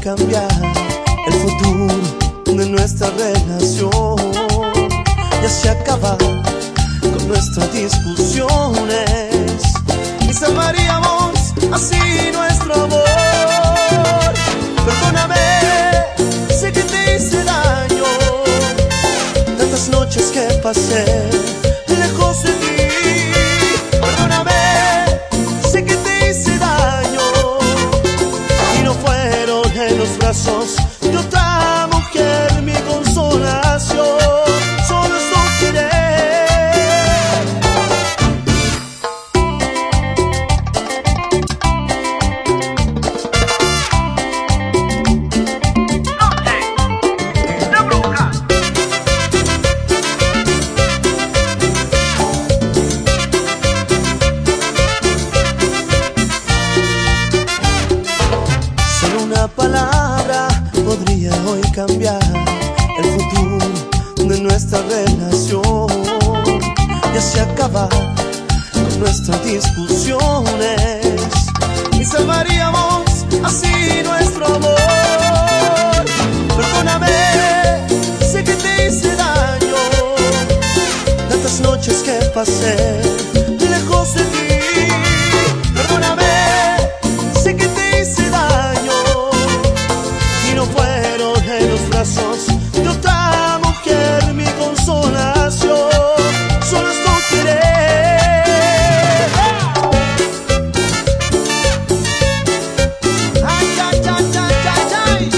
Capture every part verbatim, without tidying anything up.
cambiar el futuro de nuestra relación y así acabar con nuestras discusiones y salvaríamos así nuestro amor. Perdóname, sé que te hice daño, tantas noches que pasé lejos de ti. Perdóname, sé que te hice daño y no fueron en los brazos de otra mujer mi consolación. Solo esto querer. Una palabra podría hoy cambiar el futuro de nuestra relación y así acabar con nuestras discusiones y salvaríamos así nuestro amor. Perdóname, sé que te hice daño, tantas noches que pasé lejos de ti. Perdóname, sé que te hice daño y no fueron en los brazos de otra mujer mi consolación. Solo esto querer. Ay, ay, ay, ay, ay, ay.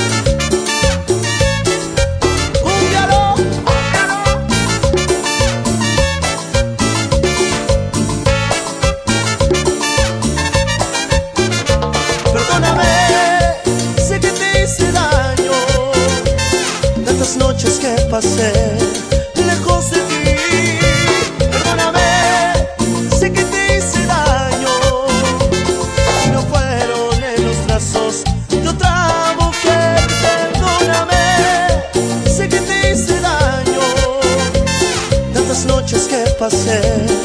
Cúmbialo, cúmbialo. Perdóname, sé que te hice daño, tantas noches que pasé lejos de ti. Perdóname, sé que te hice daño y no fueron en los brazos de otra mujer. Perdóname, sé que te hice daño, tantas noches que pasé